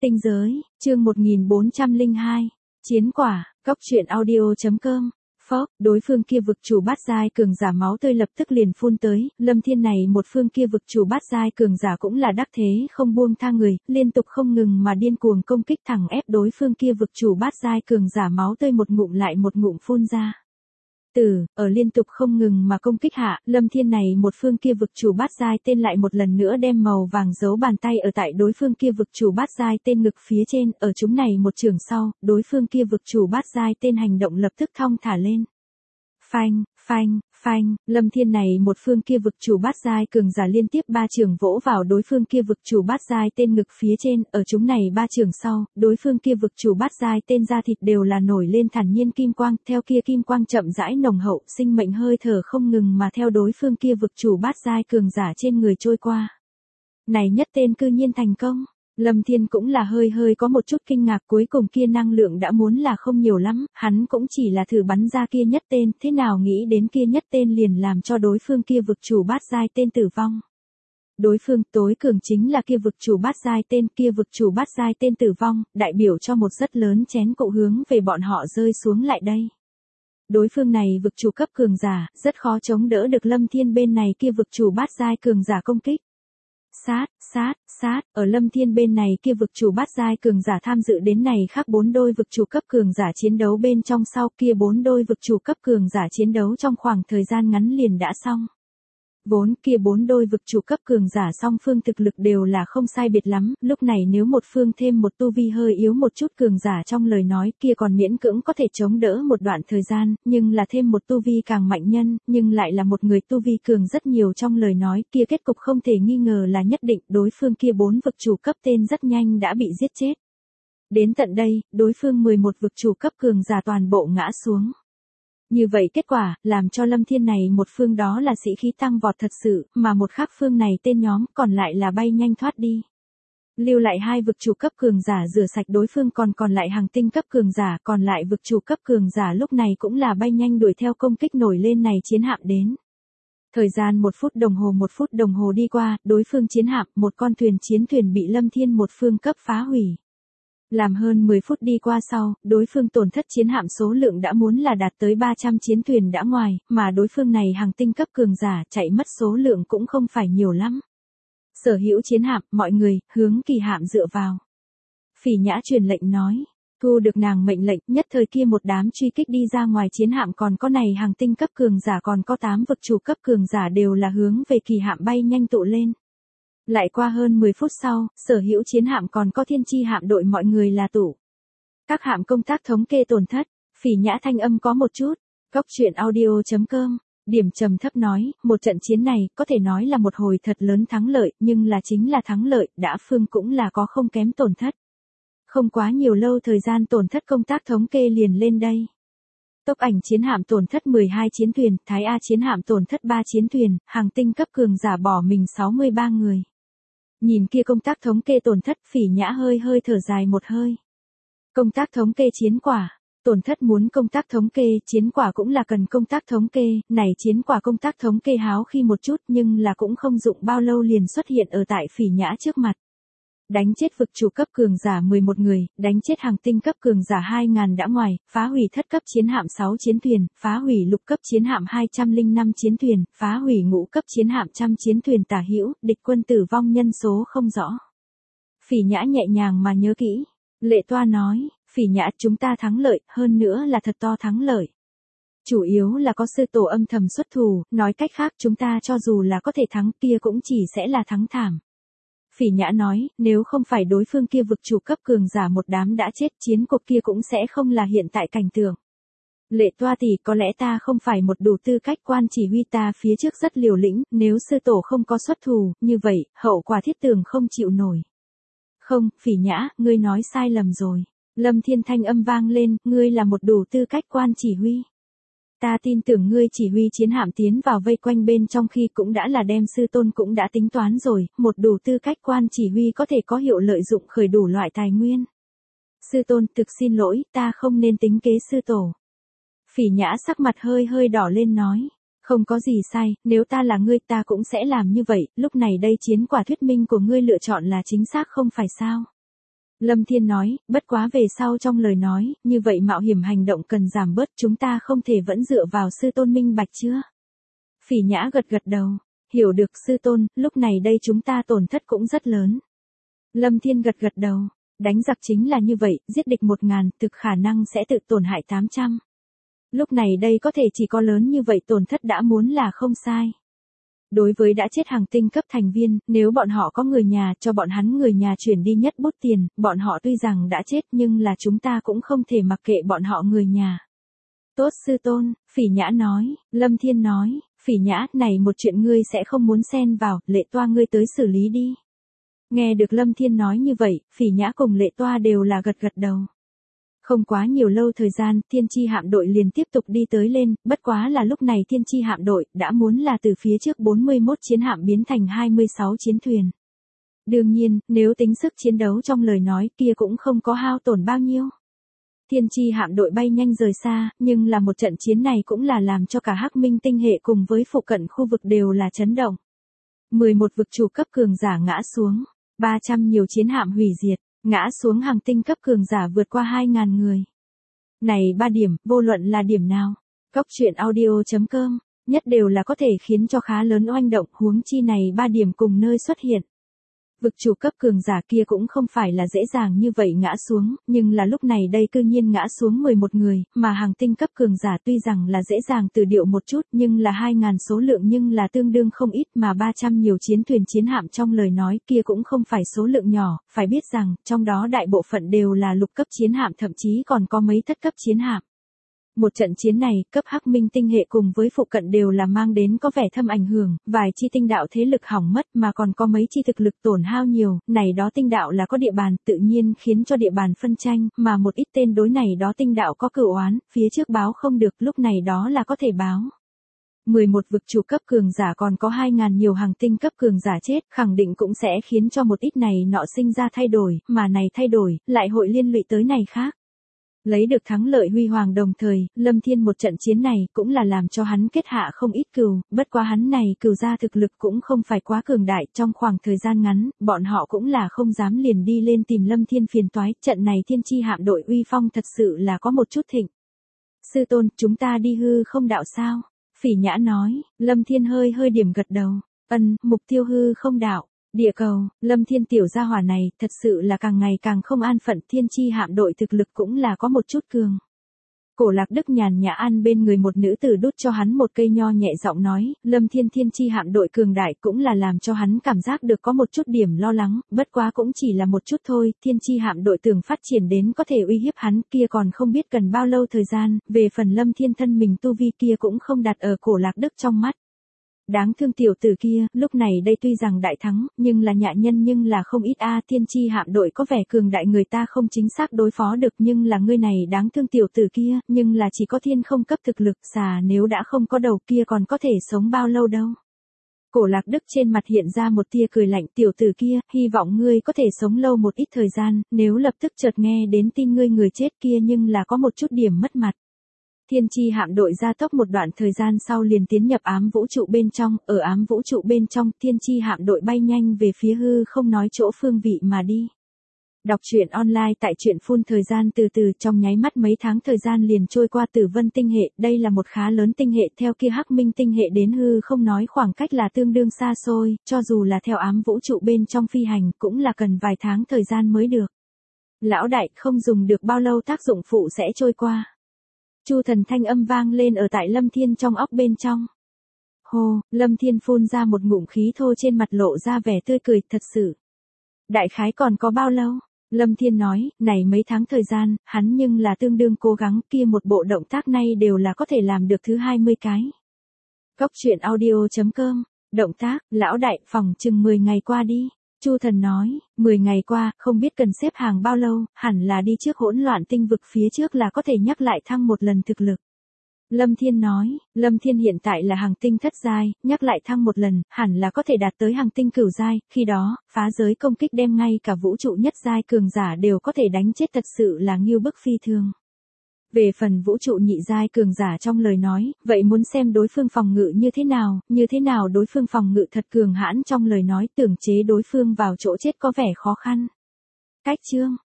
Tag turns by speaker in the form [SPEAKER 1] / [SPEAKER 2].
[SPEAKER 1] Tinh giới, chương 1402, chiến quả, cóc truyện audio.com. Phốc, đối phương kia vực chủ bát giai cường giả máu tươi lập tức liền phun tới, Lâm Thiên này một phương kia vực chủ bát giai cường giả cũng là đắc thế không buông tha người, liên tục không ngừng mà điên cuồng công kích thẳng ép đối phương kia vực chủ bát giai cường giả máu tươi một ngụm lại một ngụm phun ra. Ở liên tục không ngừng mà công kích hạ, Lâm Thiên này một phương kia vực chủ bát giai tên lại một lần nữa đem màu vàng dấu bàn tay ở tại đối phương kia vực chủ bát giai tên ngực phía trên, ở chúng này một trường sau, đối phương kia vực chủ bát giai tên hành động lập tức thong thả lên. Phanh, phanh, phanh, Lâm Thiên này một phương kia vực chủ bát giai cường giả liên tiếp ba trường vỗ vào đối phương kia vực chủ bát giai tên ngực phía trên, ở chúng này ba trường sau, đối phương kia vực chủ bát giai tên da thịt đều là nổi lên thản nhiên kim quang, theo kia kim quang chậm rãi nồng hậu, sinh mệnh hơi thở không ngừng mà theo đối phương kia vực chủ bát giai cường giả trên người trôi qua. Này nhất tên cư nhiên thành công. Lâm Thiên cũng là hơi có một chút kinh ngạc, cuối cùng kia năng lượng đã muốn là không nhiều lắm, hắn cũng chỉ là thử bắn ra kia nhất tên, thế nào nghĩ đến kia nhất tên liền làm cho đối phương kia vực chủ bát giai tên tử vong. Đối phương tối cường chính là kia vực chủ bát giai tên, kia vực chủ bát giai tên tử vong, đại biểu cho một rất lớn chén cụ hướng về bọn họ rơi xuống lại đây. Đối phương này vực chủ cấp cường giả, rất khó chống đỡ được Lâm Thiên bên này kia vực chủ bát giai cường giả công kích. Sát, ở Lâm Thiên bên này kia vực chủ bát giai cường giả tham dự đến này khác 4 đôi vực chủ cấp cường giả chiến đấu bên trong sau kia 4 đôi vực chủ cấp cường giả chiến đấu trong khoảng thời gian ngắn liền đã xong. Vốn kia 4 đôi vực chủ cấp cường giả song phương thực lực đều là không sai biệt lắm, lúc này nếu một phương thêm một tu vi hơi yếu một chút cường giả trong lời nói kia còn miễn cưỡng có thể chống đỡ một đoạn thời gian, nhưng là thêm một tu vi càng mạnh nhân, nhưng lại là một người tu vi cường rất nhiều trong lời nói kia kết cục không thể nghi ngờ là nhất định đối phương kia 4 vực chủ cấp tên rất nhanh đã bị giết chết. Đến tận đây, đối phương 11 vực chủ cấp cường giả toàn bộ ngã xuống. Như vậy kết quả, làm cho Lâm Thiên này một phương đó là sĩ khí tăng vọt thật sự, mà một khác phương này tên nhóm còn lại là bay nhanh thoát đi. Lưu lại 2 vực chủ cấp cường giả rửa sạch đối phương còn lại hàng tinh cấp cường giả, còn lại vực chủ cấp cường giả lúc này cũng là bay nhanh đuổi theo công kích nổi lên này chiến hạm đến. Thời gian 1 phút đồng hồ đi qua, đối phương chiến hạm, một con chiến thuyền bị Lâm Thiên một phương cấp phá hủy. Làm hơn 10 phút đi qua sau, đối phương tổn thất chiến hạm số lượng đã muốn là đạt tới 300 chiến thuyền đã ngoài, mà đối phương này hàng tinh cấp cường giả chạy mất số lượng cũng không phải nhiều lắm. Sở hữu chiến hạm, mọi người, hướng kỳ hạm dựa vào. Phỉ Nhã truyền lệnh nói, thu được nàng mệnh lệnh, nhất thời kia một đám truy kích đi ra ngoài chiến hạm còn có này hàng tinh cấp cường giả còn có 8 vực chủ cấp cường giả đều là hướng về kỳ hạm bay nhanh tụ lên. Lại qua hơn 10 phút sau, sở hữu chiến hạm còn có thiên chi hạm đội mọi người là tụ. Các hạm công tác thống kê tổn thất, Phỉ Nhã thanh âm có một chút, cóc truyện audio.com, điểm trầm thấp nói, một trận chiến này có thể nói là một hồi thật lớn thắng lợi, nhưng là chính là thắng lợi, đã phương cũng là có không kém tổn thất. Không quá nhiều lâu thời gian tổn thất công tác thống kê liền lên đây. Tốc ảnh chiến hạm tổn thất 12 chiến thuyền, Thái A chiến hạm tổn thất 3 chiến thuyền, hàng tinh cấp cường giả bỏ mình 63 người. Nhìn kia công tác thống kê tổn thất, Phỉ Nhã hơi thở dài một hơi. Công tác thống kê chiến quả, tổn thất muốn công tác thống kê, chiến quả cũng là cần công tác thống kê, này chiến quả công tác thống kê háo khi một chút nhưng là cũng không dụng bao lâu liền xuất hiện ở tại Phỉ Nhã trước mặt. Đánh chết vực chủ cấp cường giả 11 người, đánh chết hàng tinh cấp cường giả 2.000 đã ngoài, phá hủy thất cấp chiến hạm 6 chiến thuyền, phá hủy lục cấp chiến hạm 205 chiến thuyền, phá hủy ngũ cấp chiến hạm 100 chiến thuyền tả hữu, địch quân tử vong nhân số không rõ. Phỉ Nhã nhẹ nhàng mà nhớ kỹ. Lệ Toa nói, Phỉ Nhã chúng ta thắng lợi, hơn nữa là thật to thắng lợi. Chủ yếu là có sư tổ âm thầm xuất thủ, nói cách khác chúng ta cho dù là có thể thắng kia cũng chỉ sẽ là thắng thảm. Phỉ Nhã nói, nếu không phải đối phương kia vực chủ cấp cường giả một đám đã chết chiến cuộc kia cũng sẽ không là hiện tại cảnh tượng. Lệ Toa tỷ có lẽ ta không phải một đủ tư cách quan chỉ huy ta phía trước rất liều lĩnh, nếu sư tổ không có xuất thủ, như vậy, hậu quả thiết tưởng không chịu nổi. Không, Phỉ Nhã, ngươi nói sai lầm rồi. Lâm Thiên thanh âm vang lên, ngươi là một đủ tư cách quan chỉ huy. Ta tin tưởng ngươi chỉ huy chiến hạm tiến vào vây quanh bên trong khi cũng đã là đem sư tôn cũng đã tính toán rồi, một đủ tư cách quan chỉ huy có thể có hiệu lợi dụng khởi đủ loại tài nguyên. Sư tôn thực xin lỗi, ta không nên tính kế sư tổ. Phỉ Nhã sắc mặt hơi đỏ lên nói, không có gì sai, nếu ta là ngươi ta cũng sẽ làm như vậy, lúc này đây chiến quả thuyết minh của ngươi lựa chọn là chính xác không phải sao. Lâm Thiên nói, bất quá về sau trong lời nói, như vậy mạo hiểm hành động cần giảm bớt, chúng ta không thể vẫn dựa vào sư tôn minh bạch chưa? Phỉ Nhã gật gật đầu, hiểu được sư tôn, lúc này đây chúng ta tổn thất cũng rất lớn. Lâm Thiên gật gật đầu, đánh giặc chính là như vậy, giết địch 1000, thực khả năng sẽ tự tổn hại 800. Lúc này đây có thể chỉ có lớn như vậy tổn thất đã muốn là không sai. Đối với đã chết hàng tinh cấp thành viên, nếu bọn họ có người nhà cho bọn hắn người nhà chuyển đi nhất bút tiền, bọn họ tuy rằng đã chết nhưng là chúng ta cũng không thể mặc kệ bọn họ người nhà. Tốt sư tôn, Phỉ Nhã nói, Lâm Thiên nói, Phỉ Nhã, này một chuyện ngươi sẽ không muốn xen vào, Lệ Toa ngươi tới xử lý đi. Nghe được Lâm Thiên nói như vậy, Phỉ Nhã cùng Lệ Toa đều là gật gật đầu. Không quá nhiều lâu thời gian, Thiên Chi hạm đội liền tiếp tục đi tới lên, bất quá là lúc này Thiên Chi hạm đội đã muốn là từ phía trước 41 chiến hạm biến thành 26 chiến thuyền. Đương nhiên, nếu tính sức chiến đấu trong lời nói kia cũng không có hao tổn bao nhiêu. Thiên Chi hạm đội bay nhanh rời xa, nhưng là một trận chiến này cũng là làm cho cả Hắc Minh tinh hệ cùng với phụ cận khu vực đều là chấn động. 11 vực chủ cấp cường giả ngã xuống, 300 nhiều chiến hạm hủy diệt. Ngã xuống hàng tinh cấp cường giả vượt qua 2.000 người. Này 3 điểm, vô luận là điểm nào, Cốc truyện audio.com, nhất đều là có thể khiến cho khá lớn oanh động, huống chi này 3 điểm cùng nơi xuất hiện. Vực chủ cấp cường giả kia cũng không phải là dễ dàng như vậy ngã xuống, nhưng là lúc này đây cư nhiên ngã xuống 11 người, mà hàng tinh cấp cường giả tuy rằng là dễ dàng từ điệu một chút nhưng là 2.000 số lượng nhưng là tương đương không ít, mà 300 nhiều chiến thuyền chiến hạm trong lời nói kia cũng không phải số lượng nhỏ, phải biết rằng, trong đó đại bộ phận đều là lục cấp chiến hạm thậm chí còn có mấy thất cấp chiến hạm. Một trận chiến này, cấp Hắc Minh tinh hệ cùng với phụ cận đều là mang đến có vẻ thâm ảnh hưởng, vài chi tinh đạo thế lực hỏng mất mà còn có mấy chi thực lực tổn hao nhiều, này đó tinh đạo là có địa bàn, tự nhiên khiến cho địa bàn phân tranh, mà một ít tên đối này đó tinh đạo có cửu oán, phía trước báo không được, lúc này đó là có thể báo. 11 vực chủ cấp cường giả còn có 2.000 nhiều hàng tinh cấp cường giả chết, khẳng định cũng sẽ khiến cho một ít này nọ sinh ra thay đổi, mà này thay đổi, lại hội liên lụy tới này khác. Lấy được thắng lợi huy hoàng đồng thời, Lâm Thiên một trận chiến này cũng là làm cho hắn kết hạ không ít cừu, bất quá hắn này cừu ra thực lực cũng không phải quá cường đại, trong khoảng thời gian ngắn, bọn họ cũng là không dám liền đi lên tìm Lâm Thiên phiền toái, trận này Thiên Chi hạm đội uy phong thật sự là có một chút thịnh. Sư tôn, chúng ta đi hư không đạo sao? Phỉ Nhã nói, Lâm Thiên hơi điểm gật đầu, mục tiêu hư không đạo. Địa cầu, Lâm Thiên tiểu gia hỏa này, thật sự là càng ngày càng không an phận, Thiên Chi hạm đội thực lực cũng là có một chút cường. Cổ Lạc Đức nhàn nhã ăn bên người một nữ tử đút cho hắn một cây nho nhẹ giọng nói, Lâm Thiên Thiên Chi hạm đội cường đại cũng là làm cho hắn cảm giác được có một chút điểm lo lắng, bất quá cũng chỉ là một chút thôi, Thiên Chi hạm đội tưởng phát triển đến có thể uy hiếp hắn kia còn không biết cần bao lâu thời gian, về phần Lâm Thiên thân mình tu vi kia cũng không đặt ở Cổ Lạc Đức trong mắt. Đáng thương tiểu tử kia, lúc này đây tuy rằng đại thắng, nhưng là nhạ nhân nhưng là không ít Thiên Chi hạm đội có vẻ cường đại người ta không chính xác đối phó được nhưng là ngươi này đáng thương tiểu tử kia, nhưng là chỉ có thiên không cấp thực lực, xà nếu đã không có đầu kia còn có thể sống bao lâu đâu. Cổ Lạc Đức trên mặt hiện ra một tia cười lạnh, tiểu tử kia, hy vọng ngươi có thể sống lâu một ít thời gian, nếu lập tức chợt nghe đến tin ngươi người chết kia nhưng là có một chút điểm mất mặt. Thiên Chi hạm đội ra tốc một đoạn thời gian sau liền tiến nhập ám vũ trụ bên trong, ở ám vũ trụ bên trong, Thiên Chi hạm đội bay nhanh về phía hư không nói chỗ phương vị mà đi. Đọc truyện online tại truyện phun thời gian từ từ trong nháy mắt mấy tháng thời gian liền trôi qua Tử Vân tinh hệ, đây là một khá lớn tinh hệ theo kia Hắc Minh tinh hệ đến hư không nói khoảng cách là tương đương xa xôi, cho dù là theo ám vũ trụ bên trong phi hành cũng là cần vài tháng thời gian mới được. Lão đại, không dùng được bao lâu tác dụng phụ sẽ trôi qua. Chu Thần thanh âm vang lên ở tại Lâm Thiên trong óc bên trong. Hô, Lâm Thiên phun ra một ngụm khí thô trên mặt lộ ra vẻ tươi cười, thật sự. Đại khái còn có bao lâu? Lâm Thiên nói, này mấy tháng thời gian, hắn nhưng là tương đương cố gắng, kia một bộ động tác này đều là có thể làm được thứ 20 cái. Cốc truyện audio.com, động tác, lão đại, phòng chừng 10 ngày qua đi. Chu Thần nói, 10 ngày qua, không biết cần xếp hàng bao lâu, hẳn là đi trước hỗn loạn tinh vực phía trước là có thể nhắc lại thăng một lần thực lực. Lâm Thiên nói, Lâm Thiên hiện tại là hàng tinh thất giai, nhắc lại thăng một lần, hẳn là có thể đạt tới hàng tinh cửu giai, khi đó, phá giới công kích đem ngay cả vũ trụ nhất giai cường giả đều có thể đánh chết, thật sự là nghiêu bức phi thường. Về phần vũ trụ nhị giai cường giả trong lời nói, vậy muốn xem đối phương phòng ngự như thế nào đối phương phòng ngự thật cường hãn trong lời nói tưởng chế đối phương vào chỗ chết có vẻ khó khăn. Cách chương